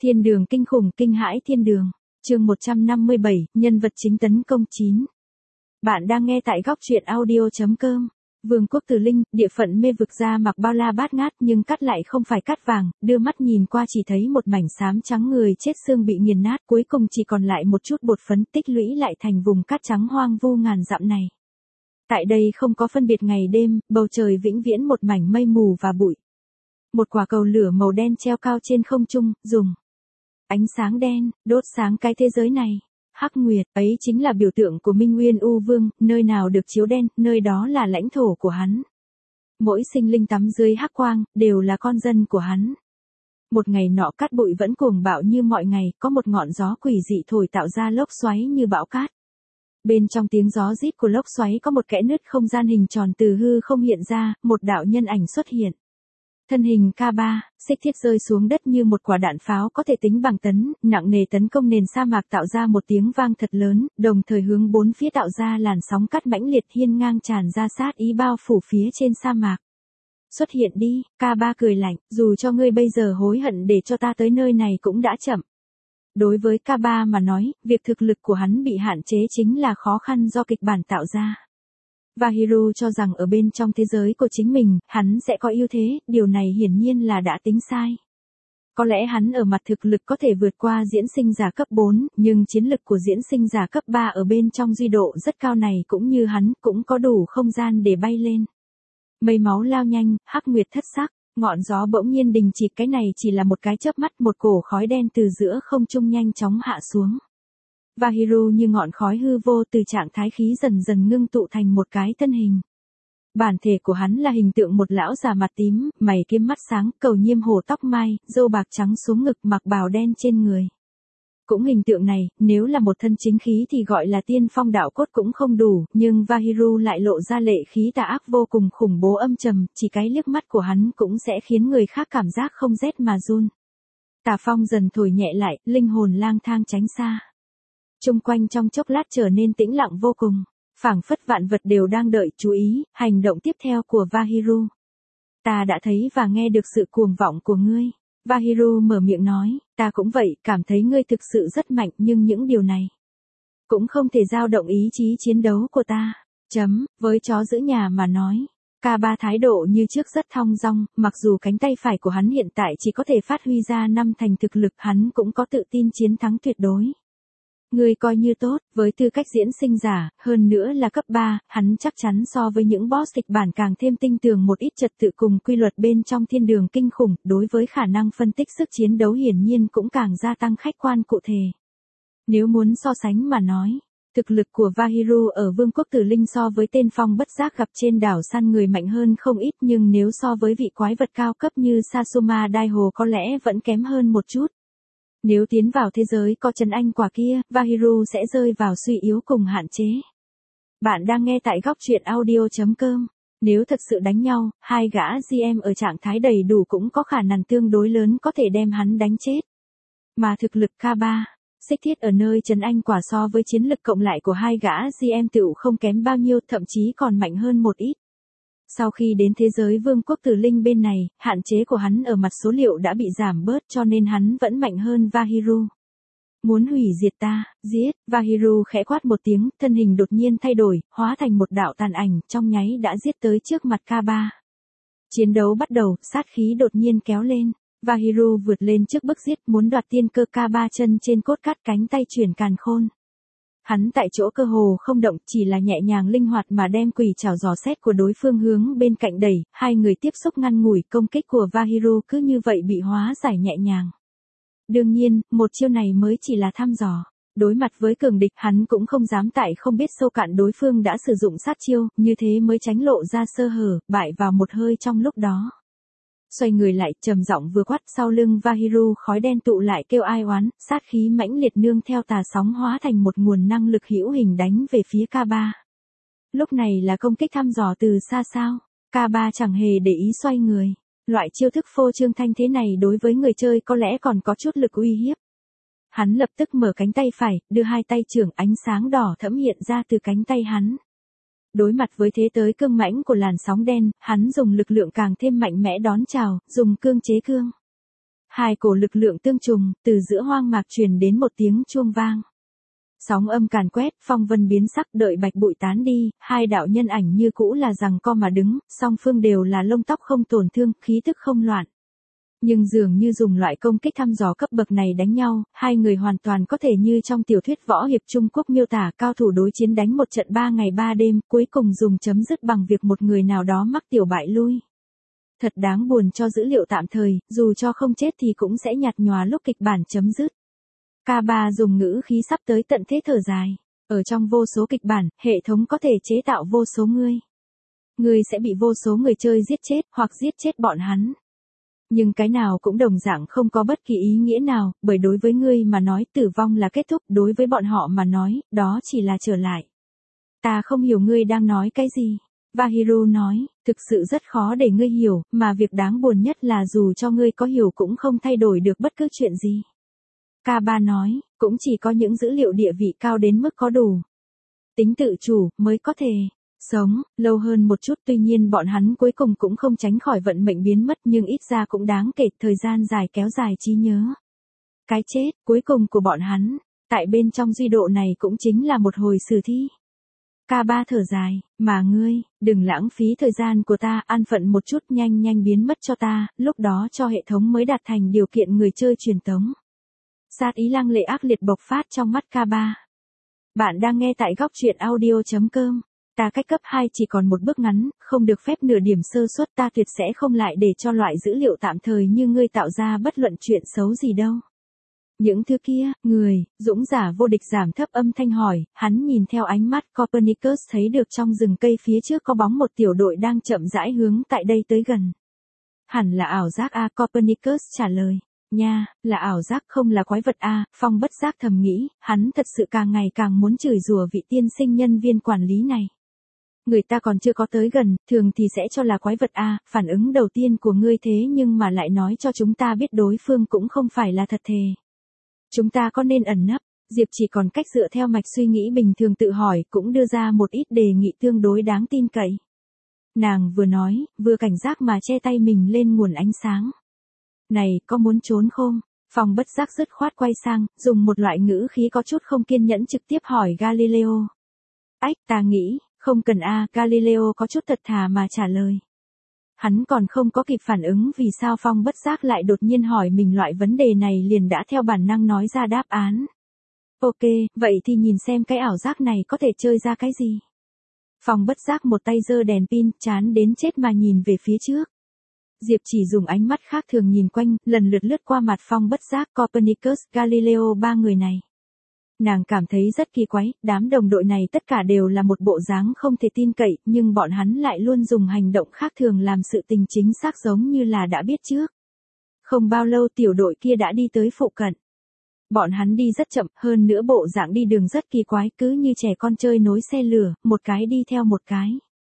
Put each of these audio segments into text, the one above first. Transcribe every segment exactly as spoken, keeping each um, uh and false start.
Thiên đường kinh khủng kinh hãi thiên đường. Chương một trăm năm mươi bảy, nhân vật chính tấn công chín. Bạn đang nghe tại góc truyện audio chấm com. Vương quốc Từ Linh, địa phận mê vực ra mặc bao la bát ngát nhưng cắt lại không phải cắt vàng, đưa mắt nhìn qua chỉ thấy một mảnh xám trắng người chết xương bị nghiền nát, cuối cùng chỉ còn lại một chút bột phấn tích lũy lại thành vùng cát trắng hoang vu ngàn dặm này. Tại đây không có phân biệt ngày đêm, bầu trời vĩnh viễn một mảnh mây mù và bụi. Một quả cầu lửa màu đen treo cao trên không trung, dùng ánh sáng đen đốt sáng cái thế giới này. Hắc Nguyệt, ấy chính là biểu tượng của Minh Nguyên U Vương, nơi nào được chiếu đen, nơi đó là lãnh thổ của hắn. Mỗi sinh linh tắm dưới hắc quang, đều là con dân của hắn. Một ngày nọ cát bụi vẫn cuồng bạo như mọi ngày, có một ngọn gió quỷ dị thổi tạo ra lốc xoáy như bão cát. Bên trong tiếng gió rít của lốc xoáy có một kẽ nứt không gian hình tròn từ hư không hiện ra, một đạo nhân ảnh xuất hiện. Thân hình K ba, xích thiết rơi xuống đất như một quả đạn pháo có thể tính bằng tấn, nặng nề tấn công nền sa mạc tạo ra một tiếng vang thật lớn, đồng thời hướng bốn phía tạo ra làn sóng cát mãnh liệt hiên ngang tràn ra sát ý bao phủ phía trên sa mạc. Xuất hiện đi, K ba cười lạnh, dù cho ngươi bây giờ hối hận để cho ta tới nơi này cũng đã chậm. Đối với K ba mà nói, việc thực lực của hắn bị hạn chế chính là khó khăn do kịch bản tạo ra. Vahiru cho rằng ở bên trong thế giới của chính mình, hắn sẽ có ưu thế, điều này hiển nhiên là đã tính sai. Có lẽ hắn ở mặt thực lực có thể vượt qua diễn sinh giả cấp bốn, nhưng chiến lực của diễn sinh giả cấp ba ở bên trong duy độ rất cao này cũng như hắn, cũng có đủ không gian để bay lên. Mây máu lao nhanh, Hắc Nguyệt thất sắc, ngọn gió bỗng nhiên đình chỉ, cái này chỉ là một cái chớp mắt, một cổ khói đen từ giữa không trung nhanh chóng hạ xuống. Vahiru như ngọn khói hư vô từ trạng thái khí dần dần ngưng tụ thành một cái thân hình. Bản thể của hắn là hình tượng một lão già mặt tím, mày kiếm mắt sáng, cầu nhiêm hổ tóc mai, râu bạc trắng xuống ngực, mặc bào đen trên người. Cũng hình tượng này, nếu là một thân chính khí thì gọi là tiên phong đạo cốt cũng không đủ, nhưng Vahiru lại lộ ra lệ khí tà ác vô cùng khủng bố âm trầm, chỉ cái liếc mắt của hắn cũng sẽ khiến người khác cảm giác không rét mà run. Tà phong dần thổi nhẹ lại, linh hồn lang thang tránh xa. Trung quanh trong chốc lát trở nên tĩnh lặng vô cùng, phảng phất vạn vật đều đang đợi chú ý, hành động tiếp theo của Vahiru. Ta đã thấy và nghe được sự cuồng vọng của ngươi. Vahiru mở miệng nói, ta cũng vậy, cảm thấy ngươi thực sự rất mạnh, nhưng những điều này cũng không thể dao động ý chí chiến đấu của ta. Chấm, với chó giữ nhà mà nói. K ba thái độ như trước rất thong dong, mặc dù cánh tay phải của hắn hiện tại chỉ có thể phát huy ra năm thành thực lực, hắn cũng có tự tin chiến thắng tuyệt đối. Ngươi coi như tốt, với tư cách diễn sinh giả, hơn nữa là cấp ba, hắn chắc chắn so với những boss kịch bản càng thêm tinh tường một ít, trật tự cùng quy luật bên trong thiên đường kinh khủng, đối với khả năng phân tích sức chiến đấu hiển nhiên cũng càng gia tăng khách quan cụ thể. Nếu muốn so sánh mà nói, thực lực của Vahiru ở Vương quốc Tử Linh so với tên phong bất giác gặp trên đảo săn người mạnh hơn không ít, nhưng nếu so với vị quái vật cao cấp như Sasuma Daiho có lẽ vẫn kém hơn một chút. Nếu tiến vào thế giới có trấn anh quả kia, Vahiru sẽ rơi vào suy yếu cùng hạn chế. Bạn đang nghe tại góc truyện audio chấm com. Nếu thật sự đánh nhau, hai gã giê em ở trạng thái đầy đủ cũng có khả năng tương đối lớn có thể đem hắn đánh chết. Mà thực lực K ba, xích thiết ở nơi trấn anh quả so với chiến lực cộng lại của hai gã giê em tựu không kém bao nhiêu, thậm chí còn mạnh hơn một ít. Sau khi đến thế giới Vương quốc Tử Linh bên này, hạn chế của hắn ở mặt số liệu đã bị giảm bớt, cho nên hắn vẫn mạnh hơn Vahiru. Muốn hủy diệt ta, giết, Vahiru khẽ quát một tiếng, thân hình đột nhiên thay đổi, hóa thành một đạo tàn ảnh, trong nháy đã giết tới trước mặt K ba. Chiến đấu bắt đầu, sát khí đột nhiên kéo lên, Vahiru vượt lên trước bước giết, muốn đoạt tiên cơ. K ba chân trên cốt cát, cánh tay chuyển càn khôn. Hắn tại chỗ cơ hồ không động, chỉ là nhẹ nhàng linh hoạt mà đem quỷ trảo giò xét của đối phương hướng bên cạnh đẩy, hai người tiếp xúc ngăn ngủi, công kích của Vahiru cứ như vậy bị hóa giải nhẹ nhàng. Đương nhiên, một chiêu này mới chỉ là thăm dò. Đối mặt với cường địch, hắn cũng không dám tại không biết sâu cạn đối phương đã sử dụng sát chiêu, như thế mới tránh lộ ra sơ hở, bại vào một hơi trong lúc đó. Xoay người lại, trầm giọng vừa quát, sau lưng Vahiru khói đen tụ lại kêu ai oán, sát khí mãnh liệt nương theo tà sóng hóa thành một nguồn năng lực hữu hình đánh về phía K ba. Lúc này là công kích thăm dò từ xa sao? K ba chẳng hề để ý xoay người. Loại chiêu thức phô trương thanh thế này đối với người chơi có lẽ còn có chút lực uy hiếp. Hắn lập tức mở cánh tay phải, đưa hai tay trưởng, ánh sáng đỏ thẫm hiện ra từ cánh tay hắn. Đối mặt với thế tới cương mãnh của làn sóng đen, hắn dùng lực lượng càng thêm mạnh mẽ đón chào, dùng cương chế cương. Hai cổ lực lượng tương trùng, từ giữa hoang mạc truyền đến một tiếng chuông vang. Sóng âm càn quét, phong vân biến sắc, đợi bạch bụi tán đi, hai đạo nhân ảnh như cũ là giằng co mà đứng, song phương đều là lông tóc không tổn thương, khí tức không loạn. Nhưng dường như dùng loại công kích thăm dò cấp bậc này đánh nhau, hai người hoàn toàn có thể như trong tiểu thuyết võ hiệp Trung Quốc miêu tả cao thủ đối chiến đánh một trận ba ngày ba đêm, cuối cùng dùng chấm dứt bằng việc một người nào đó mắc tiểu bại lui. Thật đáng buồn cho dữ liệu tạm thời, dù cho không chết thì cũng sẽ nhạt nhòa lúc kịch bản chấm dứt. K ba dùng ngữ khí sắp tới tận thế thở dài. Ở trong vô số kịch bản, hệ thống có thể chế tạo vô số ngươi. Ngươi sẽ bị vô số người chơi giết chết, hoặc giết chết bọn hắn. Nhưng cái nào cũng đồng dạng không có bất kỳ ý nghĩa nào, bởi đối với ngươi mà nói tử vong là kết thúc, đối với bọn họ mà nói, đó chỉ là trở lại. Ta không hiểu ngươi đang nói cái gì. Vahiru nói, thực sự rất khó để ngươi hiểu, mà việc đáng buồn nhất là dù cho ngươi có hiểu cũng không thay đổi được bất cứ chuyện gì. K ba nói, cũng chỉ có những dữ liệu địa vị cao đến mức có đủ tính tự chủ mới có thể sống lâu hơn một chút, tuy nhiên bọn hắn cuối cùng cũng không tránh khỏi vận mệnh biến mất, nhưng ít ra cũng đáng kể, thời gian dài kéo dài trí nhớ. Cái chết cuối cùng của bọn hắn, tại bên trong duy độ này cũng chính là một hồi sử thi. K ba thở dài, mà ngươi, đừng lãng phí thời gian của ta, an phận một chút, nhanh nhanh biến mất cho ta, lúc đó cho hệ thống mới đạt thành điều kiện người chơi truyền tống. Sát ý lăng lệ ác liệt bộc phát trong mắt K ba. Bạn đang nghe tại góc truyện audio chấm com. Ta cách cấp hai chỉ còn một bước ngắn, không được phép nửa điểm sơ suất, ta tuyệt sẽ không lại để cho loại dữ liệu tạm thời như ngươi tạo ra bất luận chuyện xấu gì đâu. Những thứ kia, người, dũng giả vô địch giảm thấp âm thanh hỏi, hắn nhìn theo ánh mắt Copernicus thấy được trong rừng cây phía trước có bóng một tiểu đội đang chậm rãi hướng tại đây tới gần. Hẳn là ảo giác a, Copernicus trả lời. Nha, là ảo giác không là quái vật a, Phong bất giác thầm nghĩ, hắn thật sự càng ngày càng muốn chửi rủa vị tiên sinh nhân viên quản lý này. Người ta còn chưa có tới gần, thường thì sẽ cho là quái vật a, phản ứng đầu tiên của ngươi thế nhưng mà lại nói cho chúng ta biết đối phương cũng không phải là thật thề. Chúng ta có nên ẩn nấp? Diệp chỉ còn cách dựa theo mạch suy nghĩ bình thường tự hỏi, cũng đưa ra một ít đề nghị tương đối đáng tin cậy. Nàng vừa nói, vừa cảnh giác mà che tay mình lên nguồn ánh sáng. Này, có muốn trốn không? Phong bất giác dứt khoát quay sang, dùng một loại ngữ khí có chút không kiên nhẫn trực tiếp hỏi Galileo. Ách, ta nghĩ, không cần a, Galileo có chút thật thà mà trả lời. Hắn còn không có kịp phản ứng vì sao Phong bất giác lại đột nhiên hỏi mình loại vấn đề này, liền đã theo bản năng nói ra đáp án. Ok, vậy thì nhìn xem cái ảo giác này có thể chơi ra cái gì. Phong bất giác một tay giơ đèn pin, chán đến chết mà nhìn về phía trước. Diệp chỉ dùng ánh mắt khác thường nhìn quanh, lần lượt lướt qua mặt Phong bất giác, Copernicus, Galileo, ba người này. Nàng cảm thấy rất kỳ quái, đám đồng đội này tất cả đều là một bộ dáng không thể tin cậy, nhưng bọn hắn lại luôn dùng hành động khác thường làm sự tình chính xác giống như là đã biết trước. Không bao lâu tiểu đội kia đã đi tới phụ cận. Bọn hắn đi rất chậm, hơn nữa bộ dạng đi đường rất kỳ quái, cứ như trẻ con chơi nối xe lửa, một cái đi theo một cái.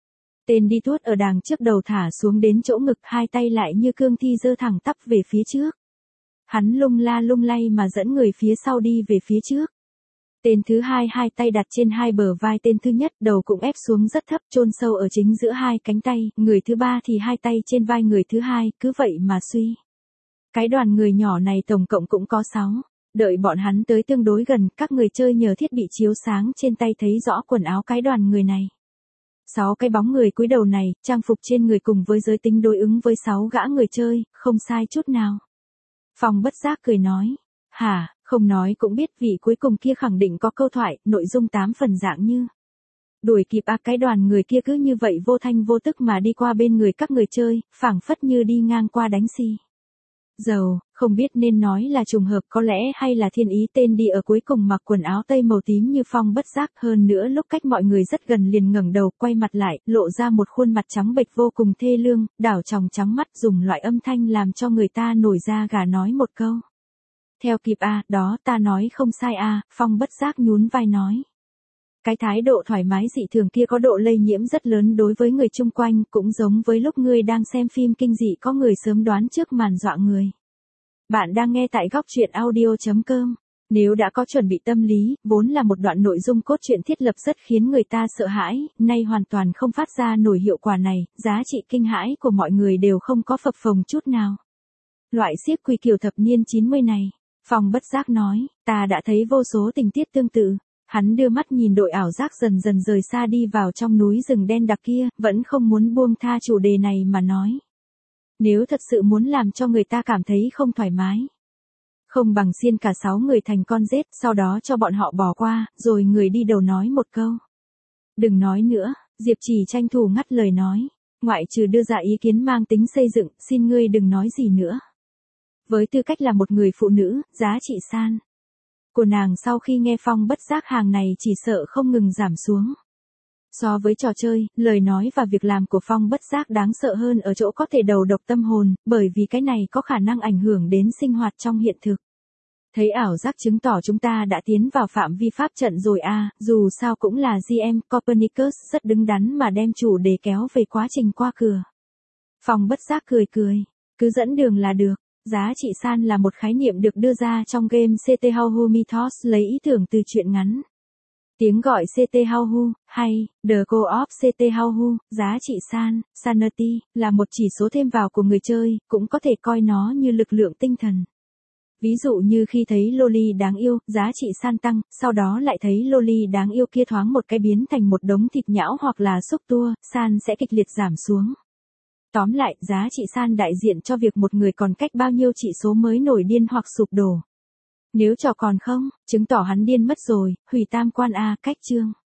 Tên đi tuốt ở đằng trước đầu thả xuống đến chỗ ngực, hai tay lại như cương thi giơ thẳng tắp về phía trước. Hắn lung la lung lay mà dẫn người phía sau đi về phía trước. Tên thứ hai hai tay đặt trên hai bờ vai tên thứ nhất, đầu cũng ép xuống rất thấp, chôn sâu ở chính giữa hai cánh tay, người thứ ba thì hai tay trên vai người thứ hai, cứ vậy mà suy. Cái đoàn người nhỏ này tổng cộng cũng có sáu. Đợi bọn hắn tới tương đối gần, các người chơi nhờ thiết bị chiếu sáng trên tay thấy rõ quần áo cái đoàn người này. Sáu cái bóng người cúi đầu này, trang phục trên người cùng với giới tính đối ứng với sáu gã người chơi, không sai chút nào. Phong bất giác cười nói, hả, không nói cũng biết vị cuối cùng kia khẳng định có câu thoại, nội dung tám phần dạng như. Đuổi kịp à, cái đoàn người kia cứ như vậy vô thanh vô tức mà đi qua bên người các người chơi, phảng phất như đi ngang qua đánh xì. Dầu, không biết nên nói là trùng hợp có lẽ hay là thiên ý, tên đi ở cuối cùng mặc quần áo tây màu tím như Phong bất giác, hơn nữa lúc cách mọi người rất gần liền ngẩng đầu quay mặt lại, lộ ra một khuôn mặt trắng bệch vô cùng thê lương, đảo tròng trắng mắt, dùng loại âm thanh làm cho người ta nổi da gà nói một câu. Theo kịp a, à, đó ta nói không sai a, à, Phong bất giác nhún vai nói. Cái thái độ thoải mái dị thường kia có độ lây nhiễm rất lớn đối với người chung quanh, cũng giống với lúc ngươi đang xem phim kinh dị có người sớm đoán trước màn dọa người. Bạn đang nghe tại góc truyện audio chấm com. Nếu đã có chuẩn bị tâm lý, vốn là một đoạn nội dung cốt truyện thiết lập rất khiến người ta sợ hãi, nay hoàn toàn không phát ra nổi hiệu quả này, giá trị kinh hãi của mọi người đều không có phập phồng chút nào. Loại xiếc quy kiểu thập niên chín mươi này. Phong bất giác nói, ta đã thấy vô số tình tiết tương tự. Hắn đưa mắt nhìn đội ảo giác dần dần rời xa đi vào trong núi rừng đen đặc kia, vẫn không muốn buông tha chủ đề này mà nói. Nếu thật sự muốn làm cho người ta cảm thấy không thoải mái, không bằng xiên cả sáu người thành con rết, sau đó cho bọn họ bỏ qua, rồi người đi đầu nói một câu. Đừng nói nữa, Diệp Trì tranh thủ ngắt lời nói. Ngoại trừ đưa ra ý kiến mang tính xây dựng, xin ngươi đừng nói gì nữa. Với tư cách là một người phụ nữ, giá trị san của nàng sau khi nghe Phong bất giác hàng này chỉ sợ không ngừng giảm xuống. So với trò chơi, lời nói và việc làm của Phong bất giác đáng sợ hơn ở chỗ có thể đầu độc tâm hồn, bởi vì cái này có khả năng ảnh hưởng đến sinh hoạt trong hiện thực. Thấy ảo giác chứng tỏ chúng ta đã tiến vào phạm vi pháp trận rồi à, dù sao cũng là giê em, Copernicus rất đứng đắn mà đem chủ đề kéo về quá trình qua cửa. Phong bất giác cười cười, cứ dẫn đường là được. Giá trị san là một khái niệm được đưa ra trong game xê tê How Who Mythos lấy ý tưởng từ truyện ngắn. Tiếng gọi xê tê How Who, hay, The Co-op xê tê How Who, giá trị san, sanity, là một chỉ số thêm vào của người chơi, cũng có thể coi nó như lực lượng tinh thần. Ví dụ như khi thấy loli đáng yêu, giá trị san tăng, sau đó lại thấy loli đáng yêu kia thoáng một cái biến thành một đống thịt nhão hoặc là xúc tua, san sẽ kịch liệt giảm xuống. Tóm lại, giá trị san đại diện cho việc một người còn cách bao nhiêu chỉ số mới nổi điên hoặc sụp đổ. Nếu trò còn không, chứng tỏ hắn điên mất rồi, hủy tam quan a, cách chương.